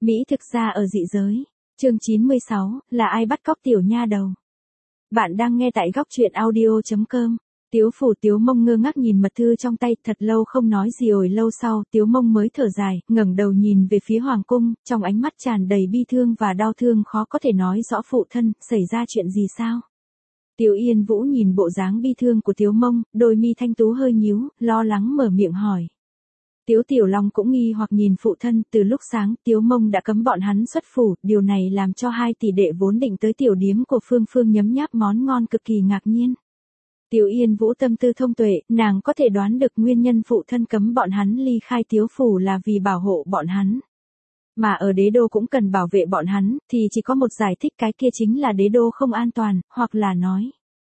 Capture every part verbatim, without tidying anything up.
Mỹ thực ra ở dị giới. Chương chín mươi sáu, là ai bắt cóc tiểu nha đầu? Bạn đang nghe tại góc truyện audio chấm com. Tiếu Phủ Tiếu Mông ngơ ngác nhìn mật thư trong tay, thật lâu không nói gì. Hồi lâu sau, Tiếu Mông mới thở dài, ngẩng đầu nhìn về phía hoàng cung, trong ánh mắt tràn đầy bi thương và đau thương, khó có thể nói rõ. Phụ thân, xảy ra chuyện gì sao? Tiếu Yên Vũ nhìn bộ dáng bi thương của Tiếu Mông, đôi mi thanh tú hơi nhíu, lo lắng mở miệng hỏi. Tiếu Tiểu Long cũng nghi hoặc nhìn phụ thân, từ lúc sáng, Tiếu Mông đã cấm bọn hắn xuất phủ, điều này làm cho hai tỷ đệ vốn định tới tiểu điếm của Phương Phương nhấm nháp món ngon cực kỳ ngạc nhiên. Tiếu Yên Vũ tâm tư thông tuệ, nàng có thể đoán được nguyên nhân phụ thân cấm bọn hắn ly khai Tiếu Phủ là vì bảo hộ bọn hắn. Mà ở đế đô cũng cần bảo vệ bọn hắn, thì chỉ có một giải thích, cái kia chính là đế đô không an toàn, hoặc là nói.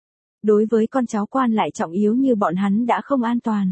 Đối với con cháu quan lại trọng yếu như bọn hắn đã không an toàn.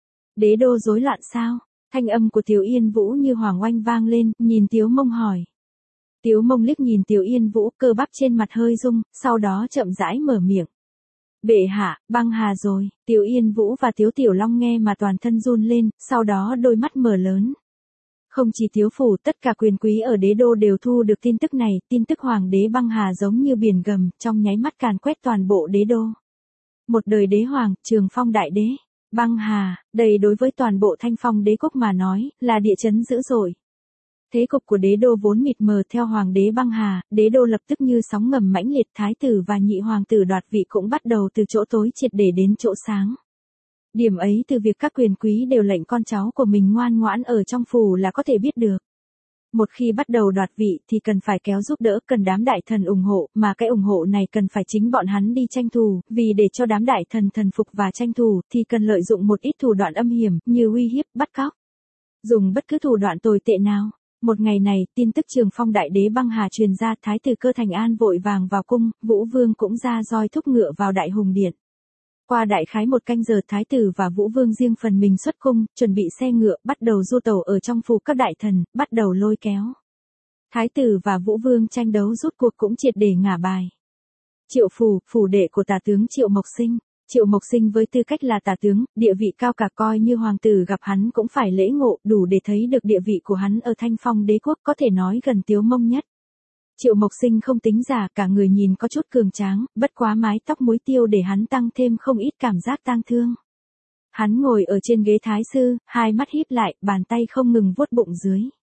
Đế đô rối loạn sao? Thanh âm của Tiếu Yên Vũ như hoàng oanh vang lên, nhìn Tiếu Mông hỏi. Tiếu Mông liếc nhìn Tiếu Yên Vũ, cơ bắp trên mặt hơi rung, sau đó chậm rãi mở miệng. Bệ hạ, băng hà rồi. Tiếu Yên Vũ và Tiếu Tiểu Long nghe mà toàn thân run lên, sau đó đôi mắt mở lớn. Không chỉ Tiếu Phủ, tất cả quyền quý ở đế đô đều thu được tin tức này, tin tức hoàng đế băng hà giống như biển gầm, trong nháy mắt càn quét toàn bộ đế đô. Một đời đế hoàng, Trường Phong đại đế. Băng hà, đây đối với toàn bộ Thanh Phong đế quốc mà nói, là địa chấn dữ dội. Thế cục của đế đô vốn mịt mờ, theo hoàng đế băng hà, đế đô lập tức như sóng ngầm mãnh liệt, thái tử và nhị hoàng tử đoạt vị cũng bắt đầu từ chỗ tối triệt để đến chỗ sáng. Điểm ấy từ việc các quyền quý đều lệnh con cháu của mình ngoan ngoãn ở trong phủ là có thể biết được. Một khi bắt đầu đoạt vị thì cần phải kéo giúp đỡ, cần đám đại thần ủng hộ, mà cái ủng hộ này cần phải chính bọn hắn đi tranh thủ, vì để cho đám đại thần thần phục và tranh thủ thì cần lợi dụng một ít thủ đoạn âm hiểm như uy hiếp, bắt cóc. Dùng bất cứ thủ đoạn tồi tệ nào. Một ngày này, tin tức Trường Phong đại đế băng hà truyền ra, thái tử Cơ Thành An vội vàng vào cung, Vũ Vương cũng ra roi thúc ngựa vào đại hùng điện. Qua đại khái một canh giờ, thái tử và Vũ Vương riêng phần mình xuất cung, chuẩn bị xe ngựa, bắt đầu du tẩu ở trong phủ các đại thần, bắt đầu lôi kéo. Thái tử và Vũ Vương tranh đấu rút cuộc cũng triệt để ngả bài. Triệu phủ, phủ đệ của tả tướng Triệu Mộc Sinh. Triệu Mộc Sinh với tư cách là tả tướng, địa vị cao cả, coi như hoàng tử gặp hắn cũng phải lễ ngộ, đủ để thấy được địa vị của hắn ở Thanh Phong đế quốc, có thể nói gần Tiếu Mông nhất. Triệu Mộc Sinh không tính già, cả người nhìn có chút cường tráng, bất quá mái tóc muối tiêu để hắn tăng thêm không ít cảm giác tang thương. Hắn ngồi ở trên ghế thái sư, hai mắt híp lại, bàn tay không ngừng vuốt bụng dưới.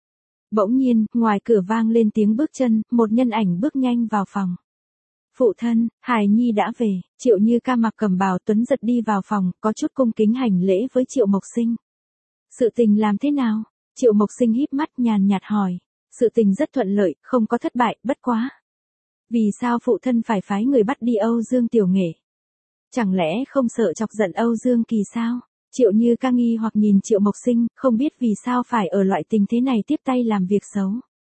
Bỗng nhiên, ngoài cửa vang lên tiếng bước chân, một nhân ảnh bước nhanh vào phòng. Phụ thân, hài nhi đã về. Triệu Như Ca mặc cẩm bào tuấn giật đi vào phòng, có chút cung kính hành lễ với Triệu Mộc Sinh. Sự tình làm thế nào? Triệu Mộc Sinh híp mắt nhàn nhạt hỏi. Sự tình rất thuận lợi, không có thất bại, bất quá. Vì sao phụ thân phải phái người bắt đi Âu Dương Tiểu Nghệ? Chẳng lẽ không sợ chọc giận Âu Dương Kỳ sao? Triệu Như Ca nghi hoặc nhìn Triệu Mộc Sinh, không biết vì sao phải ở loại tình thế này tiếp tay làm việc xấu.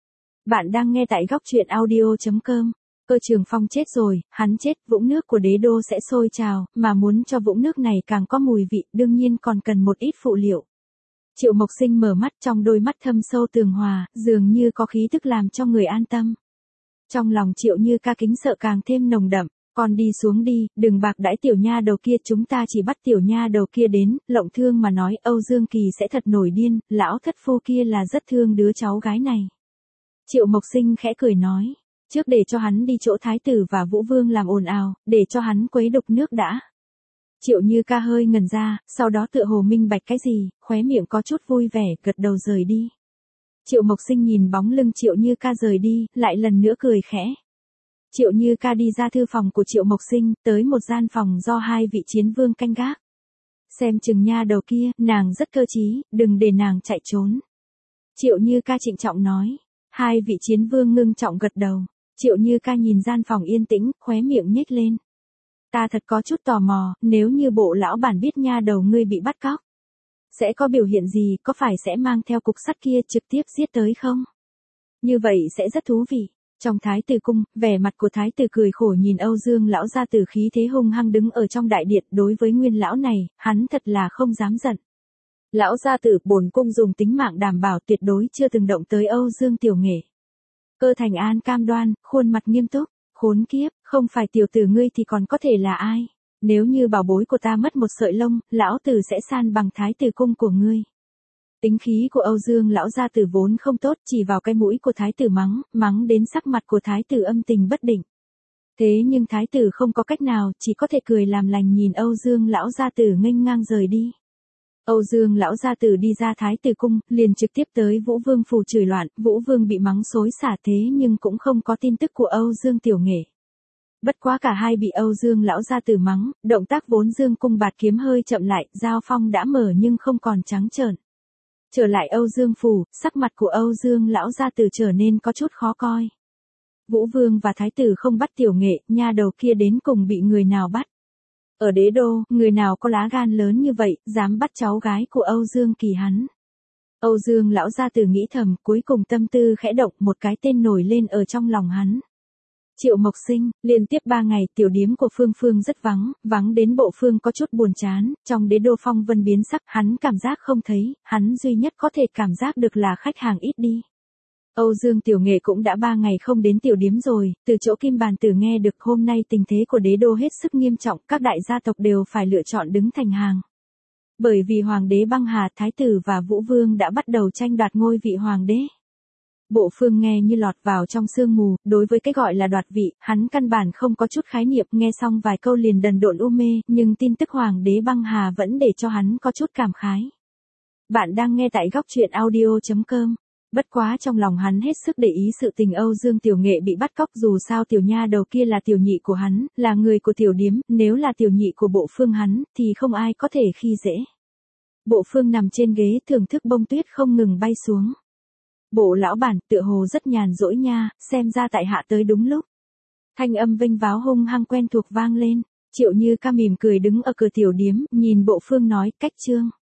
Bạn đang nghe tại góc truyện audio chấm com. Cơ Trường Phong chết rồi, hắn chết, vũng nước của đế đô sẽ sôi trào, mà muốn cho vũng nước này càng có mùi vị, đương nhiên còn cần một ít phụ liệu. Triệu Mộc Sinh mở mắt, trong đôi mắt thâm sâu tường hòa, dường như có khí tức làm cho người an tâm. Trong lòng Triệu Như Ca kính sợ càng thêm nồng đậm, con đi xuống đi, đừng bạc đãi tiểu nha đầu kia, chúng ta chỉ bắt tiểu nha đầu kia đến, lộng thương mà nói Âu Dương Kỳ sẽ thật nổi điên, lão thất phu kia là rất thương đứa cháu gái này. Triệu Mộc Sinh khẽ cười nói, trước để cho hắn đi chỗ thái tử và Vũ Vương làm ồn ào, để cho hắn quấy đục nước đã. Triệu Như Ca hơi ngẩn ra, sau đó tựa hồ minh bạch cái gì, khóe miệng có chút vui vẻ, gật đầu rời đi. Triệu Mộc Sinh nhìn bóng lưng Triệu Như Ca rời đi, lại lần nữa cười khẽ. Triệu Như Ca đi ra thư phòng của Triệu Mộc Sinh, tới một gian phòng do hai vị chiến vương canh gác. Xem chừng nha đầu kia, nàng rất cơ trí, đừng để nàng chạy trốn. Triệu Như Ca trịnh trọng nói. Hai vị chiến vương ngưng trọng gật đầu. Triệu Như Ca nhìn gian phòng yên tĩnh, khóe miệng nhếch lên. Ta thật có chút tò mò, nếu như bộ lão bản biết nha đầu ngươi bị bắt cóc, sẽ có biểu hiện gì, có phải sẽ mang theo cục sắt kia trực tiếp giết tới không? Như vậy sẽ rất thú vị. Trong thái tử cung, vẻ mặt của thái tử cười khổ nhìn Âu Dương lão gia tử khí thế hung hăng đứng ở trong đại điện, đối với nguyên lão này, hắn thật là không dám giận. Lão gia tử, bổn cung dùng tính mạng đảm bảo tuyệt đối chưa từng động tới Âu Dương Tiểu Nghệ. Cơ Thành An cam đoan, khuôn mặt nghiêm túc. Khốn kiếp, không phải tiểu tử ngươi thì còn có thể là ai? Nếu như bảo bối của ta mất một sợi lông, lão tử sẽ san bằng thái tử cung của ngươi. Tính khí của Âu Dương lão gia tử vốn không tốt, chỉ vào cái mũi của thái tử mắng, mắng đến sắc mặt của thái tử âm tình bất định. Thế nhưng thái tử không có cách nào, chỉ có thể cười làm lành nhìn Âu Dương lão gia tử nghênh ngang rời đi. Âu Dương lão gia tử đi ra thái tử cung, liền trực tiếp tới Vũ Vương phủ chửi loạn, Vũ Vương bị mắng xối xả thế nhưng cũng không có tin tức của Âu Dương tiểu nghệ. Bất quá cả hai bị Âu Dương lão gia tử mắng, động tác vốn dương cung bạt kiếm hơi chậm lại, giao phong đã mở nhưng không còn trắng trợn. Trở lại Âu Dương phủ, sắc mặt của Âu Dương lão gia tử trở nên có chút khó coi. Vũ Vương và thái tử không bắt tiểu nghệ, nha đầu kia đến cùng bị người nào bắt? Ở đế đô, người nào có lá gan lớn như vậy, dám bắt cháu gái của Âu Dương Kỳ hắn? Âu Dương lão gia tử nghĩ thầm, cuối cùng tâm tư khẽ động, một cái tên nổi lên ở trong lòng hắn. Triệu Mộc Sinh, liên tiếp ba ngày tiểu điếm của Phương Phương rất vắng, vắng đến bộ Phương có chút buồn chán, trong đế đô phong vân biến sắc, hắn cảm giác không thấy, hắn duy nhất có thể cảm giác được là khách hàng ít đi. Âu Dương tiểu nghệ cũng đã ba ngày không đến tiểu điếm rồi, từ chỗ Kim Bàn Tử nghe được hôm nay tình thế của đế đô hết sức nghiêm trọng, các đại gia tộc đều phải lựa chọn đứng thành hàng. Bởi vì Hoàng đế băng hà, Thái tử và Vũ Vương đã bắt đầu tranh đoạt ngôi vị Hoàng đế. Bộ Phương nghe như lọt vào trong sương mù, đối với cái gọi là đoạt vị, hắn căn bản không có chút khái niệm, nghe xong vài câu liền đần độn u mê, nhưng tin tức Hoàng đế băng hà vẫn để cho hắn có chút cảm khái. Bạn đang nghe tại góc truyện audio chấm com. Bất quá trong lòng hắn hết sức để ý sự tình Âu Dương tiểu nghệ bị bắt cóc, dù sao tiểu nha đầu kia là tiểu nhị của hắn, là người của tiểu điếm, nếu là tiểu nhị của Bộ Phương hắn, thì không ai có thể khi dễ. Bộ Phương nằm trên ghế thưởng thức bông tuyết không ngừng bay xuống. Bộ lão bản tựa hồ rất nhàn rỗi nha, xem ra tại hạ tới đúng lúc. Thanh âm vênh váo hung hăng quen thuộc vang lên, Triệu Như Ca mỉm cười đứng ở cửa tiểu điếm, nhìn Bộ Phương nói, cách trương.